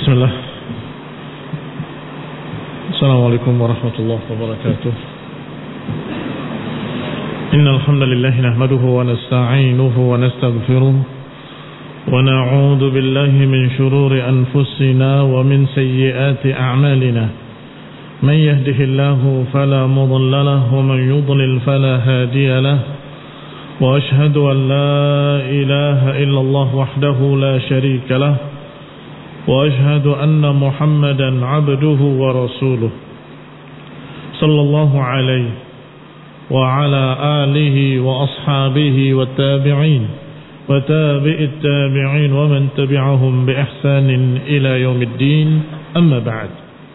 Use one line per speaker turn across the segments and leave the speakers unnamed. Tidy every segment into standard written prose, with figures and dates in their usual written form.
Bismillah. Assalamualaikum warahmatullahi wabarakatuh. Innal hamdalillah nahmaduhu wa nasta'inuhu wa nastaghfiruh wa na'udzu billahi min shururi anfusina wa min sayyiati a'malina. Man yahdihillahu fala mudilla lahu wa man yudlil fala hadiya lahu. Wa ashhadu an la ilaha illallah wahdahu la sharika lahu. وأشهد أن محمدا عبده ورسوله صلى الله عليه وعلى آله وأصحابه والتابعين وتابع التابعين ومن تبعهم بإحسان إلى يوم الدين أما بعد.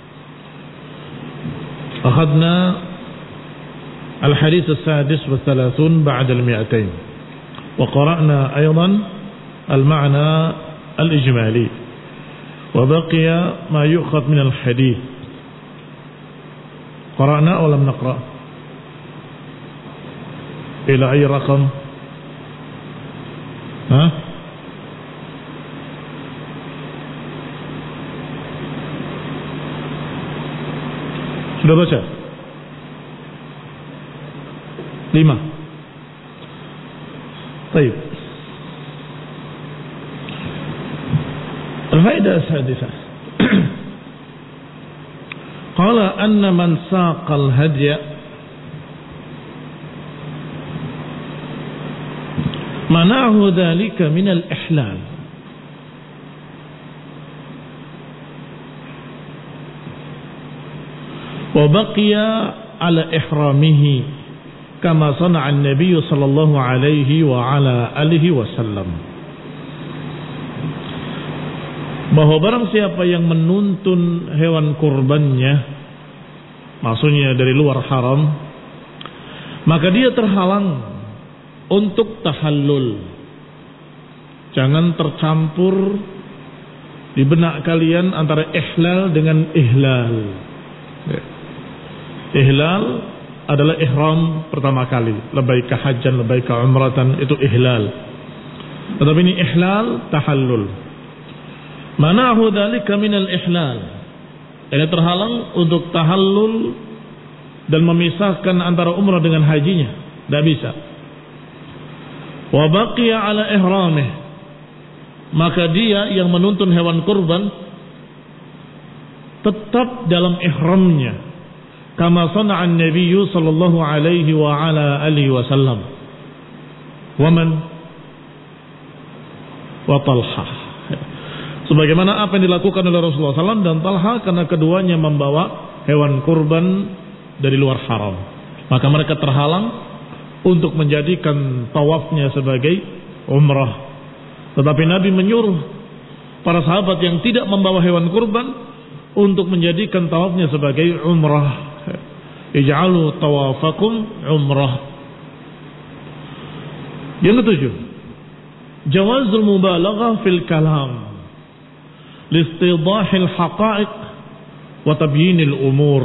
أخذنا الحديث السادس والثلاثون بعد 200 وقرأنا أيضا المعنى الإجمالي وبقي ما يؤخذ من الحديث. قرأنا أو لم نقرأ؟ إلى أي رقم؟ Sudah baca? 5. Baik. الفائدة السادسة قال أن من ساق الهدي منعه ذلك من الإحلال وبقي على إحرامه كما صنع النبي صلى الله عليه وعلى آله وسلم. Bahwa barang siapa yang menuntun hewan kurbannya, maksudnya dari luar haram, maka dia terhalang untuk tahallul. Jangan tercampur di benak kalian antara ihlal dengan ihlal. Ihlal adalah ihram pertama kali, labbaika hajjan, labbaika umratan, itu ihlal. Tetapi ini ihlal tahallul. Manahu dzalika minal ihlal. Ini terhalang untuk tahallul dan memisahkan antara umrah dengan hajinya. Tidak bisa. Wa baqiya ala ihramih. Maka dia yang menuntun hewan kurban tetap dalam ihramnya. Kama sana'an Nabiyyu sallallahu alaihi wa ala alihi wasallam. Wa man wa Talha. Sebagaimana apa yang dilakukan oleh Rasulullah SAW dan Talha, karena keduanya membawa hewan kurban dari luar haram. Maka mereka terhalang untuk menjadikan tawafnya sebagai umrah. Tetapi Nabi menyuruh para sahabat yang tidak membawa hewan kurban untuk menjadikan tawafnya sebagai umrah. Ij'alu tawafakum umrah. Yang ketujuh, jawazul mubalaghah fil kalam listidahil haqa'iq wa tabyinil umur.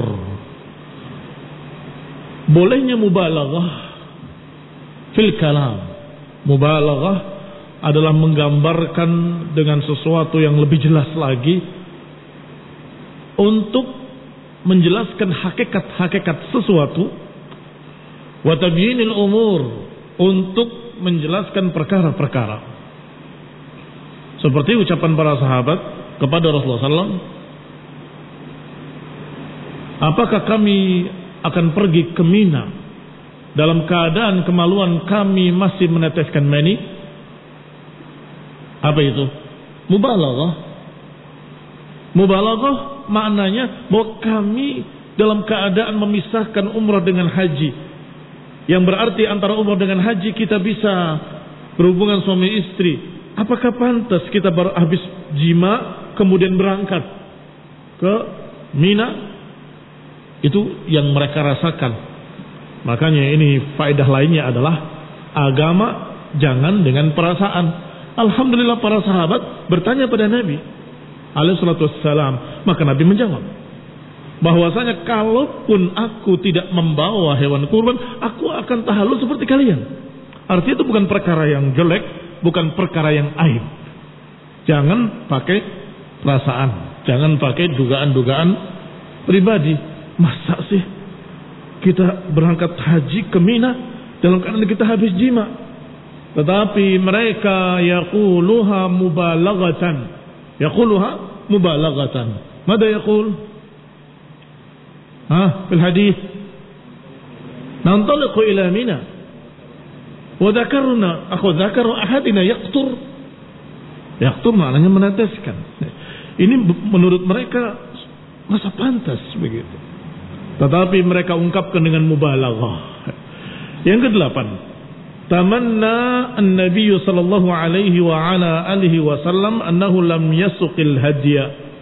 Bolehnya mubalaghah fil kalam. Mubalaghah adalah menggambarkan dengan sesuatu yang lebih jelas lagi untuk menjelaskan hakikat-hakikat sesuatu, wa tabyinil umur, untuk menjelaskan perkara-perkara. Seperti ucapan para sahabat kepada Rasulullah SAW, apakah kami akan pergi ke Mina dalam keadaan kemaluan kami masih meneteskan mani? Apa itu? Mubalaghah. Mubalaghah maknanya bahwa kami dalam keadaan memisahkan umrah dengan haji, yang berarti antara umrah dengan haji kita bisa berhubungan suami istri. Apakah pantas kita baru habis jima kemudian berangkat ke Mina? Itu yang mereka rasakan. Makanya ini faedah lainnya adalah agama jangan dengan perasaan. Alhamdulillah para sahabat bertanya pada Nabi alaihi salatu wassalam, maka Nabi menjawab bahwasanya kalaupun aku tidak membawa hewan kurban, aku akan tahallul seperti kalian. Artinya itu bukan perkara yang jelek, bukan perkara yang aib. Jangan pakai perasaan. Jangan pakai dugaan-dugaan pribadi. Masa sih kita berangkat haji ke Mina dalam keadaan kita habis jima? Tetapi mereka yaquluha mubalaghatan. Yaquluha mubalaghatan. Mada yaqul? Fil hadis. Nantaliqu ila Mina. Wa dzakarna, dzakaru ahadina yaqtur. Yaqtur maknanya meneteskan. Ini menurut mereka masa pantas begitu. Tetapi mereka ungkapkan dengan mubalaghah. Yang kedelapan, tamanna an-nabiy sallallahu alaihi wa ala alihi wasallam annahu lam yasuqil hadiya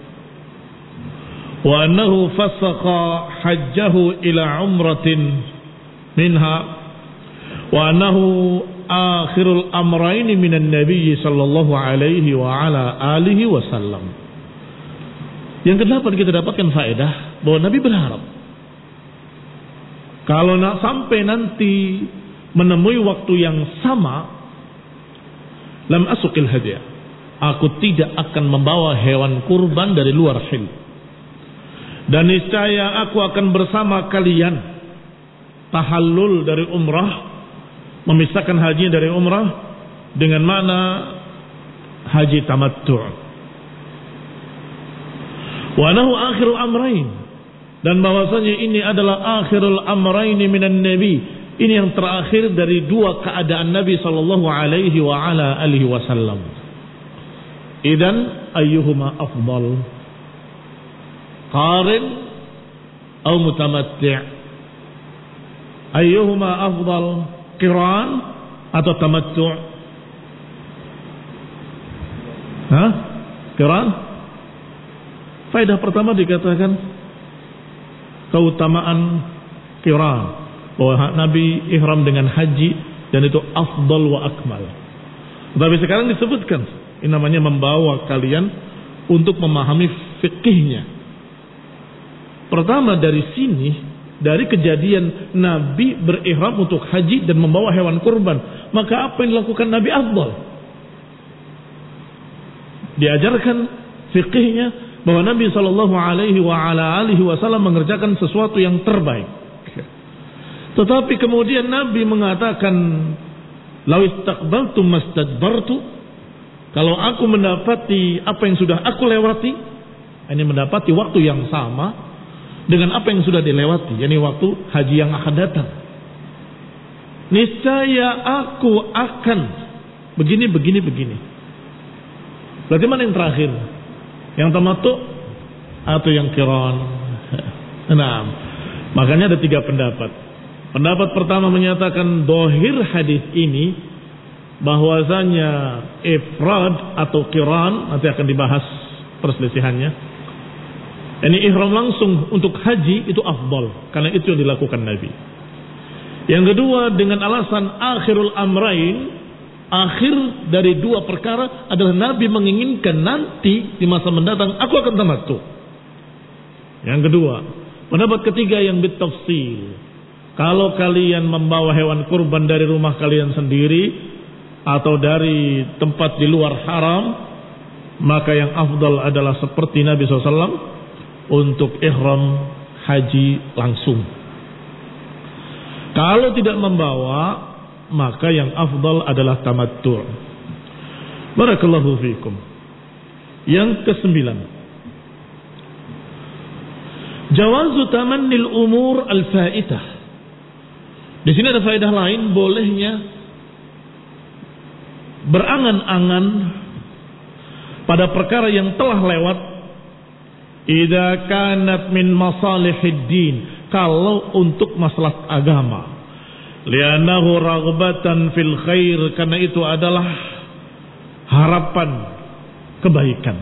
wa annahu fasaqa hajjahu ila umratin minha wa annahu akhirul amrayn minan nabiy sallallahu alaihi wa ala alihi wasallam. Yang kedelapan, kita dapatkan faedah bahwa Nabi berharap kalau sampai nanti menemui waktu yang sama, lam asukil hadiah, aku tidak akan membawa hewan kurban dari luar hil, dan niscaya aku akan bersama kalian tahallul dari umrah, memisahkan haji dari umrah dengan mana haji tamattu'. Wa nahu akhirul amrain, dan bahwasanya ini adalah akhirul amrain minan nabi, ini yang terakhir dari dua keadaan Nabi sallallahu alaihi wa ala alihi wasallam. Idan ayyuhuma afdal, qarin atau mutamatti'? Ayyuhuma afdal, qiran atau tamattu'? Qiran. Faedah pertama dikatakan keutamaan qiran, bahwa Nabi ihram dengan haji dan itu afdal wa akmal. Tapi sekarang disebutkan ini namanya membawa kalian untuk memahami fikihnya. Pertama dari sini, dari kejadian Nabi berihram untuk haji dan membawa hewan kurban, maka apa yang dilakukan Nabi afdal? Diajarkan fikihnya bahwa Nabi sallallahu alaihi wa ala alihi wasallam mengerjakan sesuatu yang terbaik. Tetapi kemudian Nabi mengatakan, "Lau istaqbaltu mastadbartu." Kalau aku mendapati apa yang sudah aku lewati, ini mendapati waktu yang sama dengan apa yang sudah dilewati, yakni waktu haji yang akan datang, niscaya aku akan begini. Berarti mana yang terakhir? Yang tamattu atau yang qiran? Nah, makanya ada tiga pendapat. Pendapat pertama menyatakan dohir hadis ini bahwasanya ifrad atau qiran, nanti akan dibahas perselisihannya. Ini ihram langsung untuk haji itu afdal, karena itu yang dilakukan Nabi. Yang kedua dengan alasan akhirul amrain, akhir dari dua perkara adalah Nabi menginginkan nanti di masa mendatang aku akan tamattu. Yang kedua, pendapat ketiga yang bitafsil, kalau kalian membawa hewan kurban dari rumah kalian sendiri atau dari tempat di luar haram, maka yang afdal adalah seperti Nabi SAW untuk ihram haji langsung. Kalau tidak membawa, maka yang afdal adalah tamattu'. Barakallahu fikum. Yang kesembilan, jawazu tamannil umur al-faitah. Di sini ada faedah lain, bolehnya berangan-angan pada perkara yang telah lewat, idza kanat min masalihid din, kalau untuk masalah agama. Li'annahu raghbatan fil khair, karena itu adalah harapan kebaikan.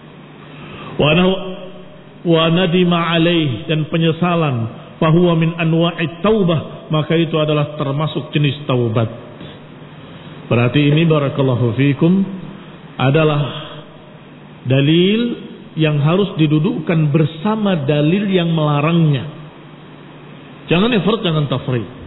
Wa nadima alaih, dan penyesalan, fahuwa min anwa'it taubah, maka itu adalah termasuk jenis taubat. Berarti ini barakallahu fikum adalah dalil yang harus didudukkan bersama dalil yang melarangnya. Jangan ifrat, jangan tafrid.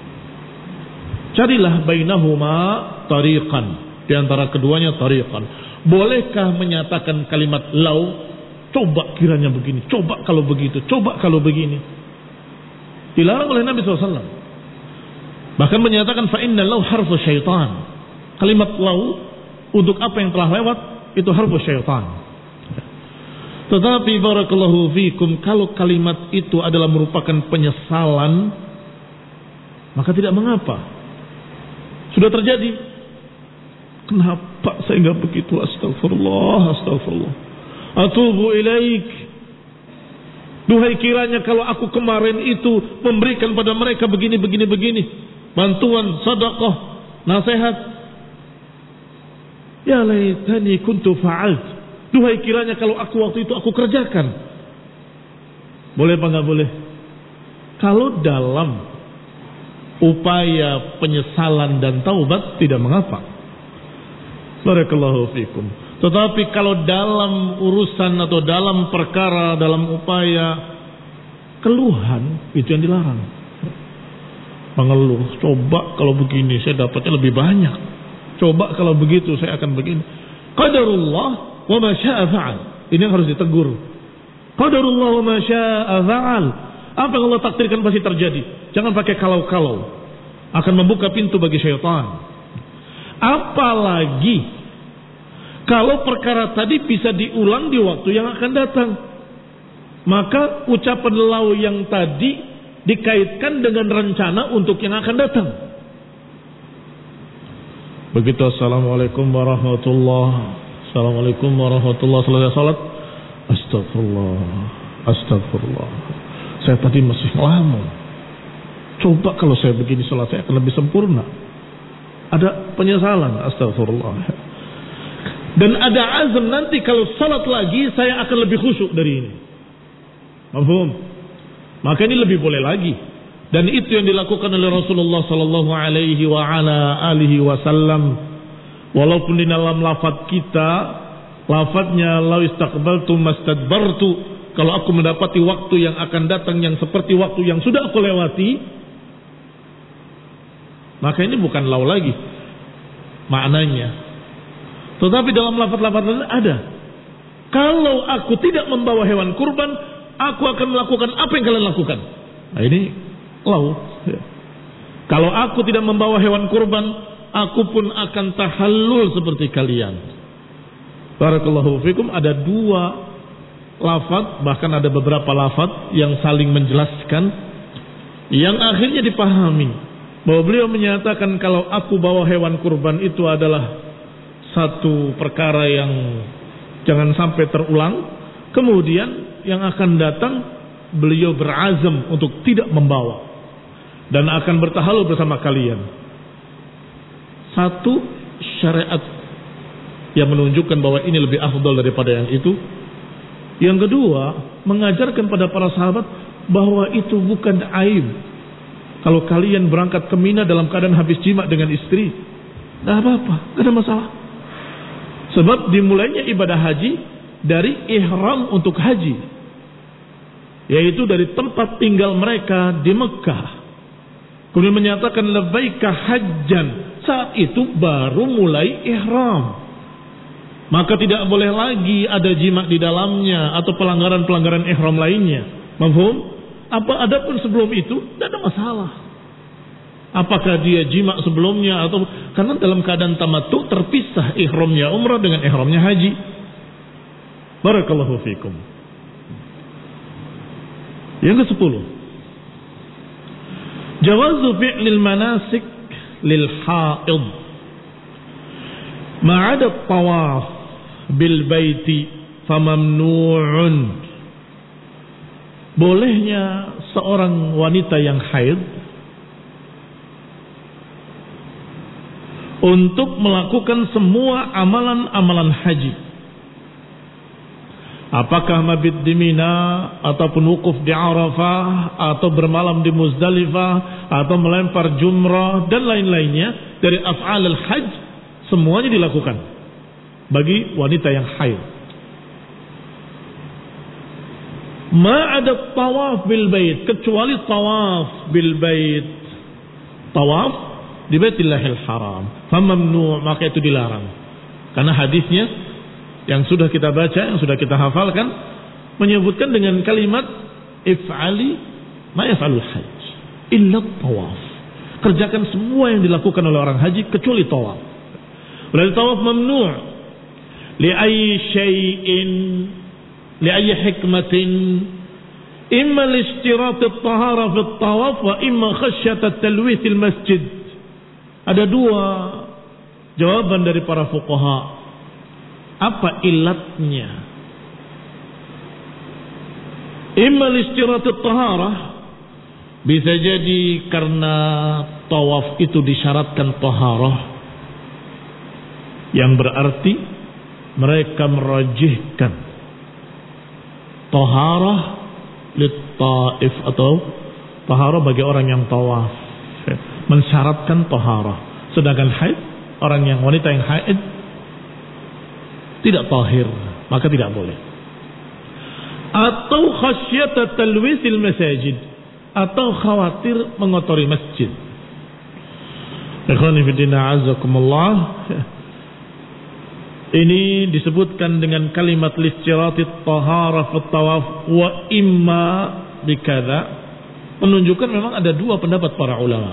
Carilah bainahuma tariqan, di antara keduanya tariqan. Bolehkah menyatakan kalimat lau? Coba kiranya begini, coba kalau begitu, coba kalau begini. Dilarang oleh Nabi SAW. Bahkan menyatakan fa inna lau harfu syaitan. Kalimat lau untuk apa yang telah lewat itu harfu syaitan. Tetapi barakallahu fikum, kalau kalimat itu adalah merupakan penyesalan, maka tidak mengapa. Sudah terjadi. Kenapa saya enggak begitu? Astagfirullah, astagfirullah. Atubu ilaik. Duhai kiranya kalau aku kemarin itu memberikan pada mereka begini. Bantuan, sedekah, nasihat. Ya laitani kuntu fa'alt. Duhai kiranya kalau aku waktu itu aku kerjakan. Boleh apa enggak boleh? Kalau dalam upaya penyesalan dan taubat tidak mengapa. Barakallahu fikum. Tetapi kalau dalam urusan atau dalam perkara, dalam upaya keluhan, itu yang dilarang. Mengeluh, coba kalau begini saya dapatnya lebih banyak. Coba kalau begitu saya akan begini. Qadarullah wa ma syaa fa'al. Ini yang harus ditegur. Qadarullah wa ma syaa fa'al. Apa yang Allah takdirkan pasti terjadi. Jangan pakai kalau-kalau. Akan membuka pintu bagi syaitan. Apalagi kalau perkara tadi bisa diulang di waktu yang akan datang, maka ucapan lau yang tadi dikaitkan dengan rencana untuk yang akan datang. Begitu assalamualaikum warahmatullahi, assalamualaikum warahmatullahi, selesai salat, astagfirullah, saya tadi masih ngelamun. Coba kalau saya begini salat saya akan lebih sempurna. Ada penyesalan, astagfirullah. Dan ada azam nanti kalau salat lagi saya akan lebih khusyuk dari ini. Mafhum? Maka ini lebih boleh lagi. Dan itu yang dilakukan oleh Rasulullah sallallahu alaihi wa ala alihi wasallam. Walaupun di dalam lafaz kita, lafaznya lau istaqbaltu mastadbartu, kalau aku mendapati waktu yang akan datang yang seperti waktu yang sudah aku lewati, maka ini bukan lau lagi maknanya. Tetapi dalam lafaz-lafaz lain ada. Kalau aku tidak membawa hewan kurban, aku akan melakukan apa yang kalian lakukan. Nah ini lau. Kalau aku tidak membawa hewan kurban, aku pun akan tahallul seperti kalian. Barakallahu fikum. Ada dua lafaz, bahkan ada beberapa lafaz yang saling menjelaskan, yang akhirnya dipahami bahwa beliau menyatakan kalau aku bawa hewan kurban itu adalah satu perkara yang jangan sampai terulang. Kemudian yang akan datang beliau berazam untuk tidak membawa dan akan bertahalul bersama kalian. Satu, syariat yang menunjukkan bahwa ini lebih afdal daripada yang itu. Yang kedua, mengajarkan pada para sahabat bahwa itu bukan aib. Kalau kalian berangkat ke Mina dalam keadaan habis jima dengan istri, tidak apa-apa, tidak ada masalah. Sebab dimulainya ibadah haji dari ihram untuk haji, yaitu dari tempat tinggal mereka di Mekah. Kemudian menyatakan labbaika hajjan, saat itu baru mulai ihram. Maka tidak boleh lagi ada jima di dalamnya atau pelanggaran-pelanggaran ihram lainnya. Mafhum? Adapun sebelum itu tidak ada masalah. Apakah dia jima sebelumnya atau karena dalam keadaan tamattu terpisah ihramnya umrah dengan ihramnya haji. Barakallahu fikum. Yang ke-10, jawazu fi'lil manasik lil haid ma'ada tawaf bil baiti famamnu'un. Bolehnya seorang wanita yang haid untuk melakukan semua amalan-amalan haji. Apakah mabit di Mina, ataupun wukuf di Arafah, atau bermalam di Muzdalifah, atau melempar jumrah dan lain-lainnya dari af'al al-hajj, semuanya dilakukan bagi wanita yang haid. Ma ada tawaf bil bait, kecuali tawaf bil bait. Tawaf di Baitillahil Haram, famamnu', maka itu dilarang. Karena hadisnya yang sudah kita baca, yang sudah kita hafalkan, menyebutkan dengan kalimat if'ali ma yaf'alul hajj illa tawaf. Kerjakan semua yang dilakukan oleh orang haji kecuali tawaf. Berarti tawaf mamnu' li ayyi syai'in li ayyi hikmatin imma li-ishtirat at-tahara fi at-tawaf wa imma khasyat at-talwith al-masjid. Ada dua jawaban dari para fuqaha. Apa ilatnya? Imma li-ishtirat at-tahara, bisa jadi karena tawaf itu disyaratkan taharah, yang berarti mereka merajihkan taharah lit-taif atau taharah bagi orang yang tawaf, mensyaratkan taharah. Sedangkan haid, orang yang wanita yang haid tidak tahir, maka tidak boleh. Atau khasyat talwisil masajid, atau khawatir mengotori masjid. Ikhwani fillah azakumullah, ini disebutkan dengan kalimat listirati taharah fi tawaf wa imma bikadza, menunjukkan memang ada dua pendapat para ulama.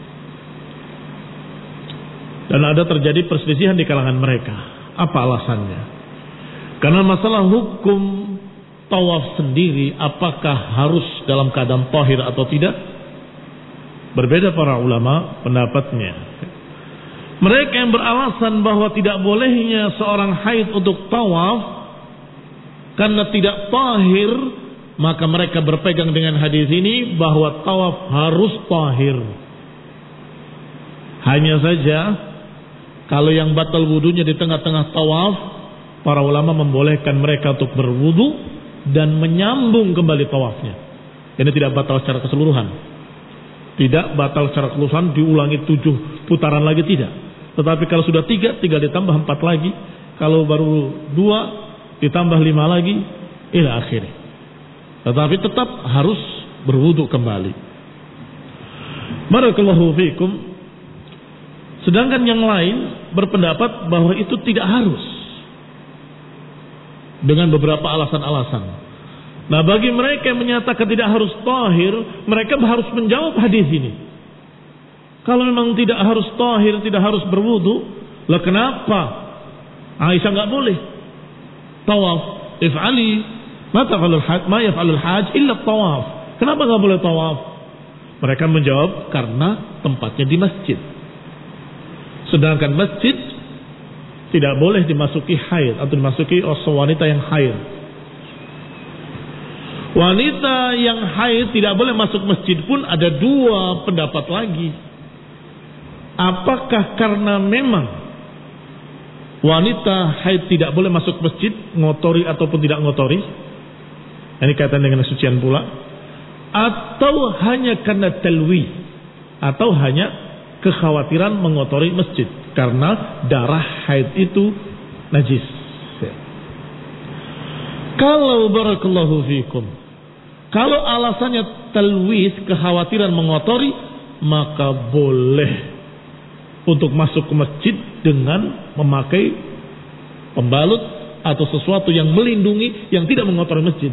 Dan ada terjadi perselisihan di kalangan mereka. Apa alasannya? Karena masalah hukum tawaf sendiri, apakah harus dalam keadaan tahir atau tidak, berbeda para ulama pendapatnya. Mereka yang beralasan bahwa tidak bolehnya seorang haid untuk tawaf karena tidak tahir, maka mereka berpegang dengan hadis ini bahwa tawaf harus tahir. Hanya saja kalau yang batal wudunya di tengah-tengah tawaf, para ulama membolehkan mereka untuk berwudu dan menyambung kembali tawafnya. Ini tidak batal secara keseluruhan. Tidak batal secara keseluruhan diulangi 7 putaran lagi, tidak. Tetapi kalau sudah 3, tinggal ditambah 4 lagi. Kalau baru 2, ditambah 5 lagi, ila akhir. Tetapi tetap harus berwudu kembali. Barakallahu fiikum. Sedangkan yang lain berpendapat bahwa itu tidak harus, dengan beberapa alasan-alasan. Nah, bagi mereka yang menyatakan tidak harus tahir, mereka harus menjawab hadis ini. Kalau memang tidak harus tahir, tidak harus berwudu, lah kenapa Aisyah nggak boleh tawaf? If'ali ma yaf'alul hajj illa tawaf. Kenapa nggak boleh tawaf? Mereka menjawab karena tempatnya di masjid. Sedangkan masjid tidak boleh dimasuki haid atau dimasuki wanita yang haid. Wanita yang haid tidak boleh masuk masjid pun ada dua pendapat lagi. Apakah karena memang wanita haid tidak boleh masuk masjid, ngotori ataupun tidak ngotori? Ini kaitan dengan kesucian pula. Atau hanya karena talwi, atau hanya kekhawatiran mengotori masjid karena darah haid itu najis. Kalau barakallahu fikum, kalau alasannya talwis, kekhawatiran mengotori, maka boleh untuk masuk ke masjid dengan memakai pembalut atau sesuatu yang melindungi, yang tidak mengotori masjid.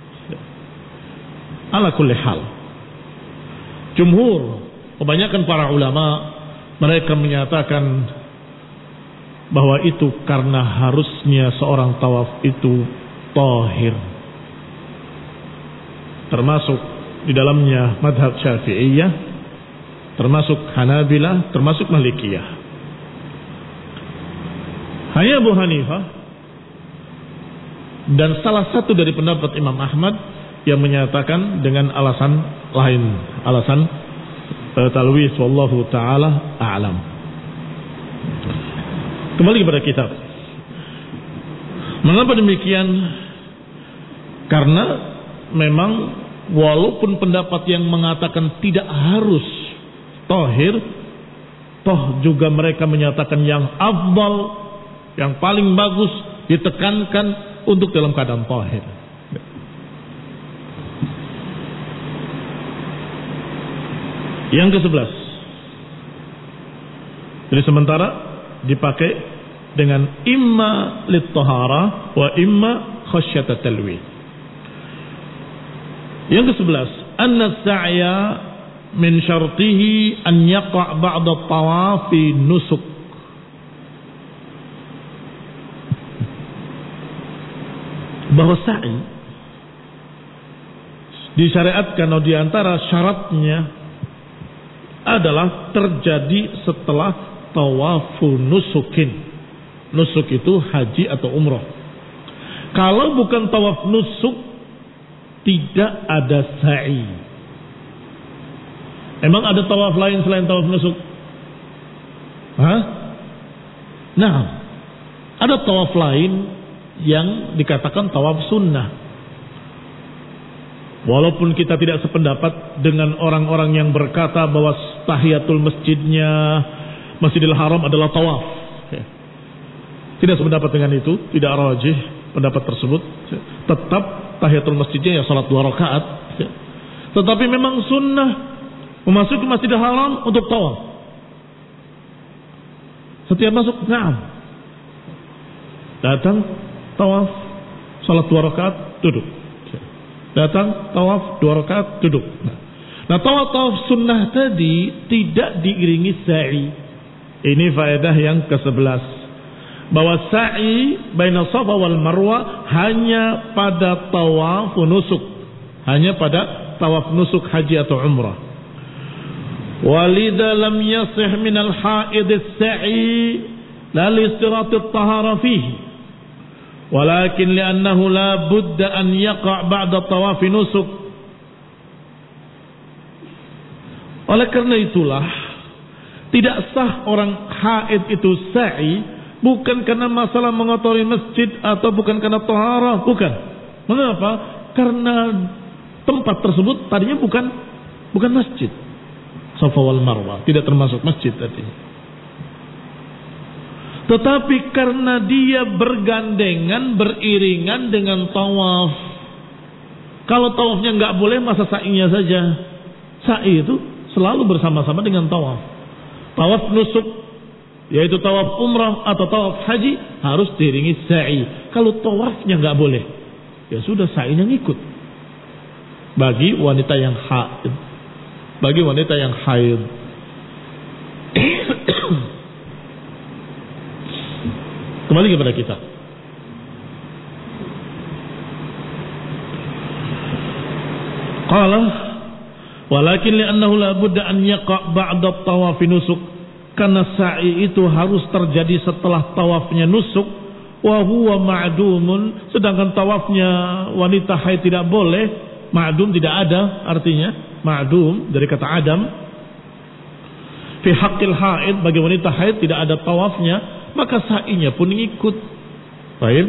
Ala kulli hal, jumhur, kebanyakan para ulama, mereka menyatakan bahwa itu karena harusnya seorang tawaf itu tahir. Termasuk di dalamnya madhab Syafi'iyah, termasuk Hanabilah, termasuk Malikiyah. Hanya Abu Hanifah dan salah satu dari pendapat Imam Ahmad yang menyatakan dengan alasan lain, alasan talwis, wallahu ta'ala a'lam. Kembali kepada kitab. Mengapa demikian? Karena memang walaupun pendapat yang mengatakan tidak harus tahir, toh juga mereka menyatakan yang afdal, yang paling bagus ditekankan untuk dalam keadaan tahir. Yang ke-11, jadi sementara dipakai dengan imma lit-tahara wa imma khasyata talwi. Yang ke-11, anna as-sa'ya min syartihi an yaqa' ba'da tawafi nusuk. Bahwa sa'i disyariatkan atau di antara syaratnya adalah terjadi setelah tawafu nusukin. Nusuk itu haji atau umrah. Kalau bukan tawaf nusuk, tidak ada sa'i. Emang ada tawaf lain selain tawaf nusuk? Hah? Nah, ada tawaf lain yang dikatakan tawaf sunnah. Walaupun kita tidak sependapat dengan orang-orang yang berkata bahwa tahiyatul masjidnya Masjidil Haram adalah tawaf. Tidak sependapat dengan itu, tidak rajih pendapat tersebut. Tetap tahiyatul masjidnya ya salat 2 rakaat. Tetapi memang sunnah memasuki Masjidil Haram untuk tawaf. Setiap masuk, datang tawaf, salat 2 rakaat, duduk. Datang tawaf 2 rakaat, duduk. Nah, tawaf sunnah tadi tidak diiringi sa'i. Ini faedah yang ke-11. Bahwa sa'i baina Safa wal Marwa hanya pada tawaf nusuk, hanya pada tawaf nusuk haji atau umrah. Walidha lam yasih min al-haid as-sa'i la li istirat at-tahara fihi, walakin li'annahu la budda an yaqa' ba'da tawaf nusuk. Oleh karena itulah tidak sah orang haid itu sa'i, bukan karena masalah mengotori masjid atau bukan karena taharah, bukan. Mengapa? Karena tempat tersebut tadinya bukan masjid. Safa wal Marwa tidak termasuk masjid tadinya. Tetapi karena dia bergandengan, beriringan dengan tawaf. Kalau tawafnya nggak boleh, masa sa'inya saja? Sa'i itu selalu bersama-sama dengan tawaf. Tawaf nusuk, yaitu tawaf umrah atau tawaf haji, harus diiringi sa'i. Kalau tawafnya nggak boleh, ya sudah sa'inya ngikut. Bagi wanita yang haid, bagi wanita yang haid. Kembali kepada kita. Qala walakin li'annahu la budda an yaqa' ba'da tawaf nusuk, karena sa'i itu harus terjadi setelah tawafnya nusuk. Wa huwa ma'dumun, sedangkan tawafnya wanita haid tidak boleh. Ma'dum tidak ada, artinya ma'dum dari kata adam. Fi haqqil haid, bagi wanita haid tidak ada tawafnya, maka sa'inya pun ngikut. Baik.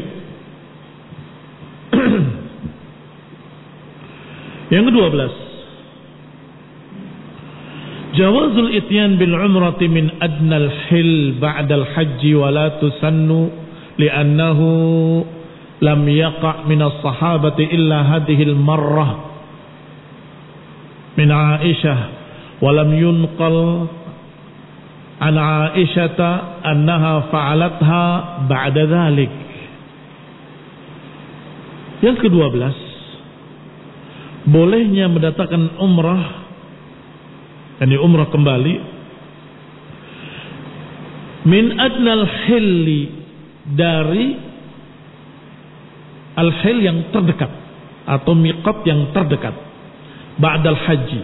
Yang ke-12, jawazul ityan bil umrati min adnal hil ba'dal haji wa la tusannu li'annahu lam yaqa' min as-sahabati illa hadhihi al-marrah min Aisyah wa lam yunqal an Aisyata annaha fa'alatha ba'da dhalik. Yang ke-12, bolehnya mendatangkan umrah, yakni umrah kembali, min adnal hilli, dari al-hil yang terdekat atau miqat yang terdekat, ba'dal haji.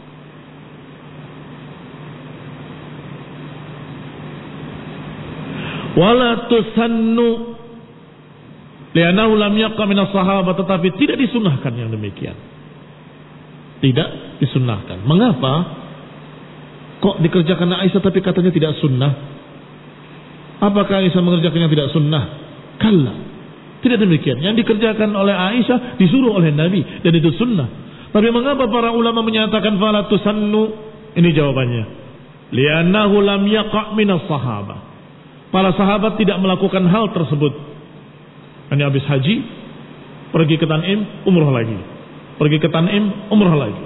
Wala tusannu li'annahu lam yaqa min as-sahabah, tetapi tidak disunahkan yang demikian. Tidak disunnahkan. Mengapa? Kok dikerjakan Aisyah tapi katanya tidak sunnah? Apakah Aisyah mengerjakan yang tidak sunnah? Kalla. Tidak demikian. Yang dikerjakan oleh Aisyah disuruh oleh Nabi dan itu sunnah. Tapi mengapa para ulama menyatakan fala tusannu? Ini jawabannya. Li'annahu lam yaqa' minas sahabah. Para sahabat tidak melakukan hal tersebut. Hanya habis haji, pergi ke Tan'im, umrah lagi. Pergi ke Tan'im, umrah lagi.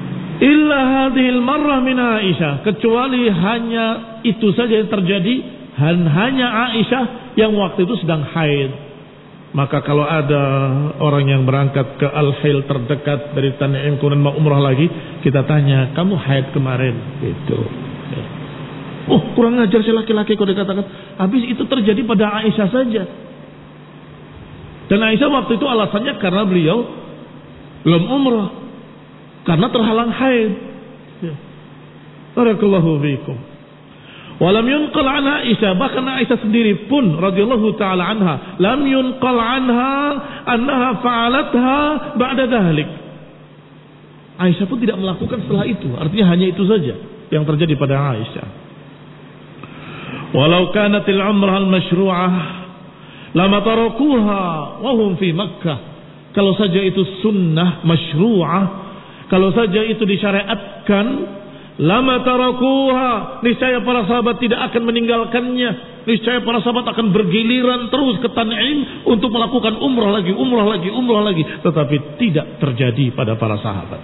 Illa hadhil marrah min Aisyah, kecuali hanya itu saja yang terjadi hanya Aisyah yang waktu itu sedang haid. Maka kalau ada orang yang berangkat ke Al-Hil terdekat dari Tan'im kemudian mau umrah lagi, kita tanya, kamu haid kemarin? Gitu. Oh, kurang ajar si laki-laki kalau dikatakan. Habis itu terjadi pada Aisyah saja. Dan Aisyah waktu itu alasannya karena beliau belum umrah, karena terhalang haid. Barakallahu fiikum. Walam yunqal anha Aisyah, bahkan Aisyah sendiri pun radhiyallahu taala anha lam yunqal anha annaha fa'alatha ba'da dhalik. Aisyah pun tidak melakukan setelah itu. Artinya hanya itu saja yang terjadi pada Aisyah. Walau kanatil umrah al-masyru'ah lama tarakuha wa hum fi Makkah. Kalau saja itu sunnah masyru'ah, kalau saja itu disyariatkan, lama tarakuha, niscaya para sahabat tidak akan meninggalkannya. Niscaya para sahabat akan bergiliran terus ke Tan'im untuk melakukan umrah lagi. Tetapi tidak terjadi pada para sahabat.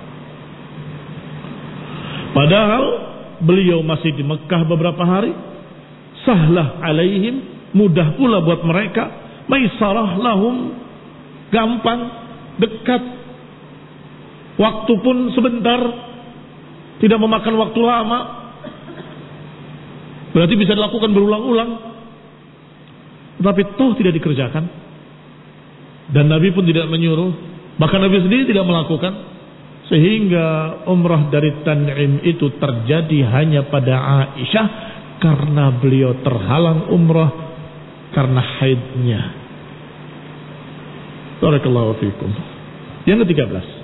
Padahal beliau masih di Mekah beberapa hari. Sahlah alaihim, mudah pula buat mereka. Maisarah lahum, gampang, dekat. Waktu pun sebentar, tidak memakan waktu lama. Berarti bisa dilakukan berulang-ulang. Tetapi toh tidak dikerjakan. Dan Nabi pun tidak menyuruh. Bahkan Nabi sendiri tidak melakukan. Sehingga umrah dari Tan'im itu terjadi hanya pada Aisyah, karena beliau terhalang umrah karena haidnya. Barakallahu fiikum. Yang ke-13.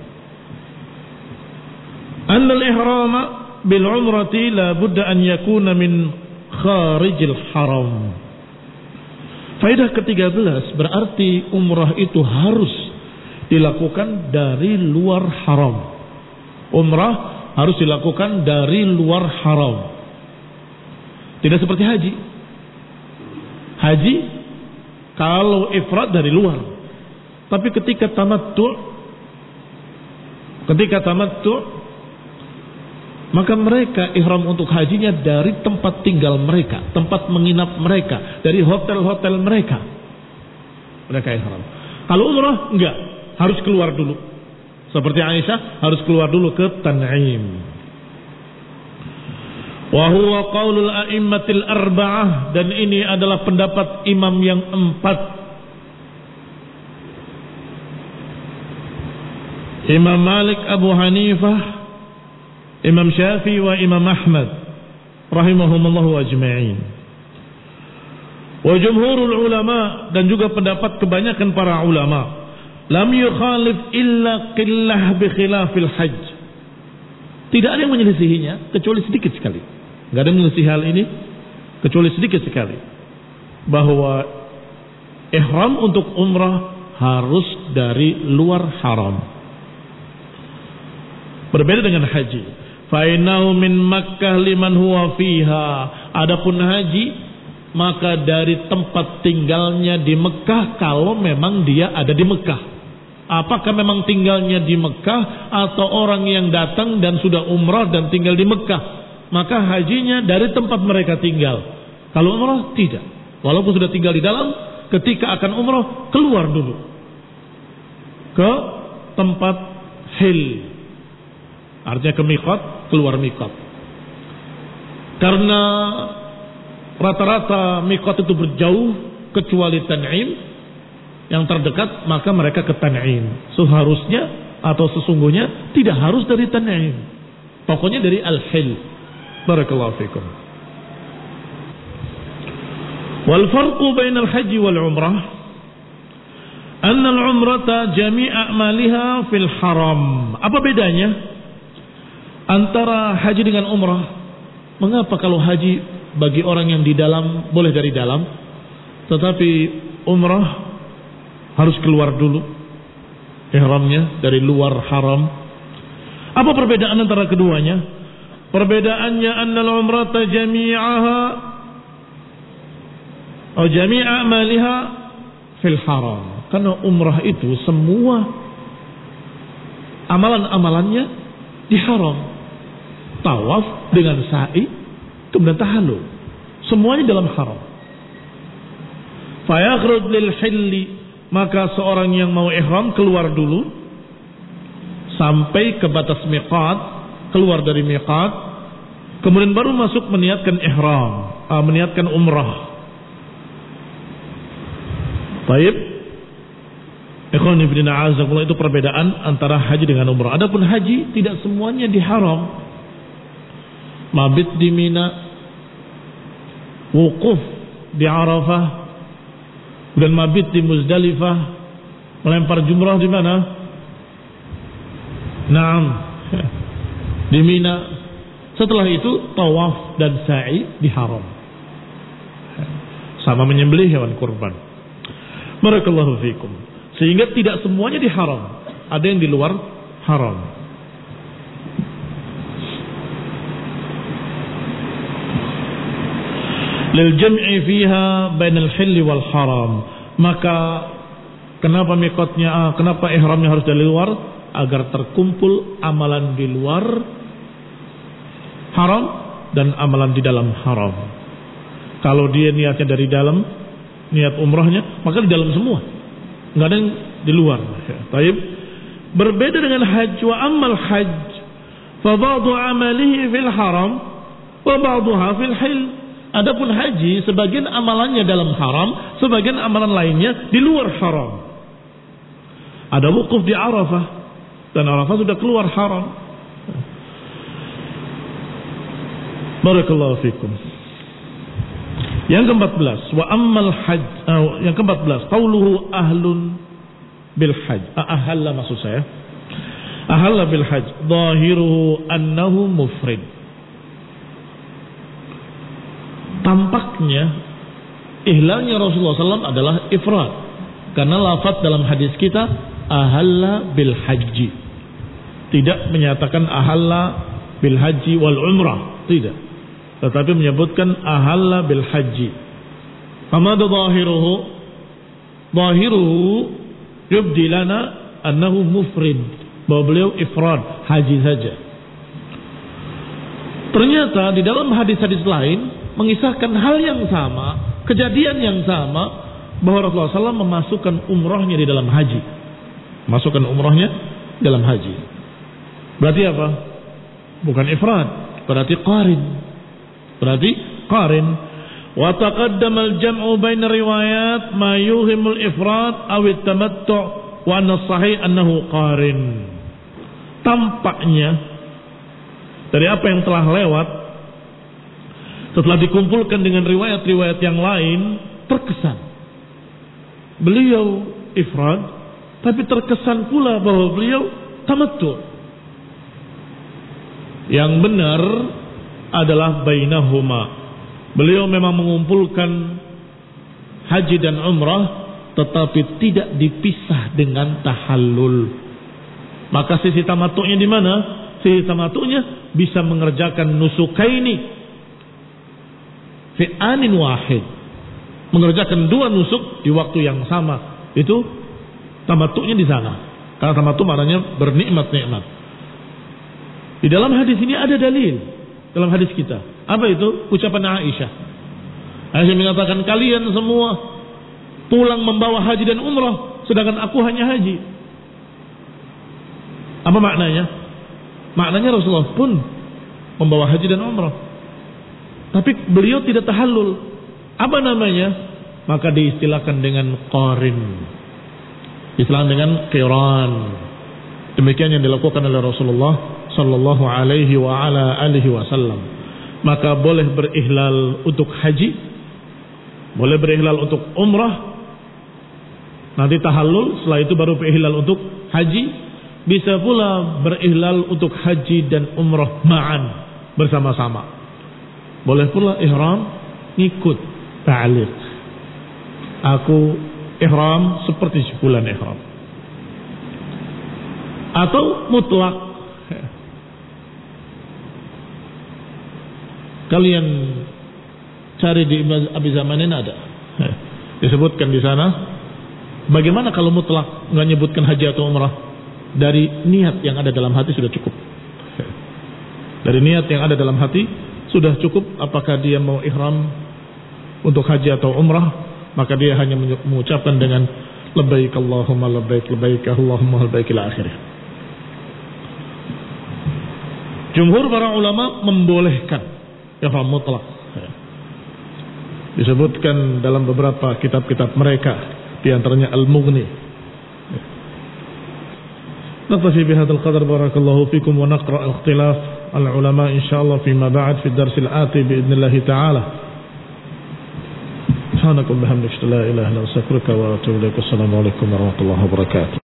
Annal ihrama bil umrati la budda an yakuna min kharijil haram. Faedah ke-13 berarti umrah itu harus dilakukan dari luar haram. Umrah harus dilakukan dari luar haram. Tidak seperti haji. Haji kalau ifrad dari luar. Tapi ketika tamattu maka mereka ihram untuk hajinya dari tempat tinggal mereka, tempat menginap mereka, dari hotel-hotel mereka. Mereka ihram. Kalau umrah enggak, harus keluar dulu. Seperti Aisyah harus keluar dulu ke Tan'im. Wa huwa qaulul a'immatil arba'ah, dan ini adalah pendapat imam yang 4. Imam Malik, Abu Hanifah, Imam Syafi'i wa Imam Ahmad rahimahumullahu ajma'in. Wa jumhurul ulama, dan juga pendapat kebanyakan para ulama, lam yukhalif illa qillah bi khilafil hajj. Tidak ada yang menyelisihinya kecuali sedikit sekali. Enggak ada yang menyelisih hal ini kecuali sedikit sekali, bahwa ihram untuk umrah harus dari luar haram. Berbeda dengan haji. Fainahu min Makkah liman huwa fiha. Adapun haji, maka dari tempat tinggalnya di Mekah, kalau memang dia ada di Mekah. Apakah memang tinggalnya di Mekah atau orang yang datang dan sudah umrah dan tinggal di Mekah, maka hajinya dari tempat mereka tinggal. Kalau umrah tidak. Walaupun sudah tinggal di dalam, ketika akan umrah keluar dulu ke tempat hil. Artinya ke miqat, keluar miqat. Karena rata-rata miqat itu berjauh kecuali Tan'im yang terdekat, maka mereka ke Tan'im. Seharusnya atau sesungguhnya tidak harus dari Tan'im. Pokoknya dari Al-Hil. Barakallahu fikum. Wal farqu bainal haji wal umrah anna al-umrata jami'a a'maliha fil haram. Apa bedanya antara haji dengan umrah? Mengapa kalau haji bagi orang yang di dalam boleh dari dalam, tetapi umrah harus keluar dulu ihramnya dari luar haram? Apa perbedaan antara keduanya? Perbedaannya annal umrata jami'aha atau jami'a amaliha fil haram. Karena umrah itu semua amalan-amalannya di haram. Tawaf dengan sa'i, kemudian tahallul, semuanya dalam haram. Fayakhruj lil hilli, maka seorang yang mau ihram keluar dulu sampai ke batas miqat, keluar dari miqat, kemudian baru masuk meniatkan ihram, meniatkan umrah. Baik, ikhwan fillah a'azakumullah, itu perbedaan antara haji dengan umrah. Adapun haji tidak semuanya diharam. Mabit di Mina, wukuf di Arafah, dan mabit di Muzdalifah, melempar jumrah di mana? Naam, di Mina. Setelah itu tawaf dan sa'i diharam. Sama menyembelih hewan kurban. Barakallahu fikum. Sehingga tidak semuanya diharam, ada yang di luar haram. Lil jam'i fiha bainal hilli wal haram. Maka kenapa miqatnya, kenapa ihramnya harus dari luar? Agar terkumpul amalan di luar haram dan amalan di dalam haram. Kalau dia niatnya dari dalam, niat umrahnya, maka di dalam semua, nggak ada yang di luar. Taib. Berbeda dengan haji. Wa ammal hajj fa ba'du amalihi fil haram wa ba'duha fil hil. Adapun haji, sebagian amalannya dalam haram, sebagian amalan lainnya di luar haram. Ada wukuf di Arafah, dan Arafah sudah keluar haram. Barakallahu fikum. Yang ke-14, wa ammal hajj, yang ke-14, qauluhu ahlun bil hajj. Ahalla maksud saya. Ahalla bil hajj, zahiruhu annahu mufrid. Tampaknya ihlalnya Rasulullah SAW adalah ifrad. Karena lafaz dalam hadis kita ahalla bil hajji. Tidak menyatakan ahalla bil haji wal umrah, tidak. Tetapi menyebutkan ahalla bil haji. Famada zahiruhu, zahiruhu yubdi lana annahu mufrid, bahwa beliau ifrad, haji saja. Ternyata di dalam hadis-hadis lain mengisahkan hal yang sama, kejadian yang sama, bahwa Rasulullah SAW memasukkan umrahnya di dalam haji. Masukkan umrahnya dalam haji. Berarti apa? Bukan ifrad, berarti qarin. Berarti qarin. Wa taqaddama al-jam'u baina riwayat ma yuhimul ifrad aw at-tamattu' wa anna as-sahih annahu qarin. Tampaknya dari apa yang telah lewat, setelah dikumpulkan dengan riwayat-riwayat yang lain, terkesan beliau ifrad, tapi terkesan pula bahwa beliau tamattu'. Yang benar adalah bainahuma. Beliau memang mengumpulkan haji dan umrah, tetapi tidak dipisah dengan tahallul. Maka sisi tamattu'nya di mana? Sisi tamattu'nya bisa mengerjakan nusukaini fi anin wahid. Mengerjakan dua nusuk di waktu yang sama. Itu tamattu'nya di sana. Karena tamattu' maknanya bernikmat-nikmat. Di dalam hadis ini ada dalil. Dalam hadis kita, apa itu? Ucapan Aisyah. Aisyah mengatakan, kalian semua pulang membawa haji dan umrah, sedangkan aku hanya haji. Apa maknanya? Maknanya Rasulullah pun membawa haji dan umrah, tapi beliau tidak tahallul. Apa namanya? Maka diistilahkan dengan qarin, istilahkan dengan qiran. Demikian yang dilakukan oleh Rasulullah sallallahu alaihi wa ala alihi wasallam. Maka boleh berihlal untuk haji, boleh berihlal untuk umrah, nanti tahallul, setelah itu baru berihlal untuk haji. Bisa pula berihlal untuk haji dan umrah ma'an, bersama-sama. Boleh pula ihram ngikut ta'liq. Aku ihram seperti sebulan ihram. Atau mutlak. Kalian cari di Abi Zamanin ada. Disebutkan di sana. Bagaimana kalau mutlak, nggak nyebutkan haji atau umrah? Dari niat yang ada dalam hati sudah cukup. Dari niat yang ada dalam hati sudah cukup. Apakah dia mau ihram untuk haji atau umrah, maka dia hanya mengucapkan dengan labbaik Allahumma labbaik labbaik Allahumma labbaik ila akhirih. Jumhur para ulama membolehkan ihram mutlak. Disebutkan dalam beberapa kitab-kitab mereka, di antaranya Al-Mughni. نكتفي بهذا القدر بارك الله فيكم ونقرأ اختلاف العلماء إن شاء الله فيما بعد في الدرس الآتي بإذن الله تعالى. سبحانك اللهم وبحمدك لا إله إلا أنت أستغفرك وأتوب إليك. السلام عليكم ورحمة الله وبركاته.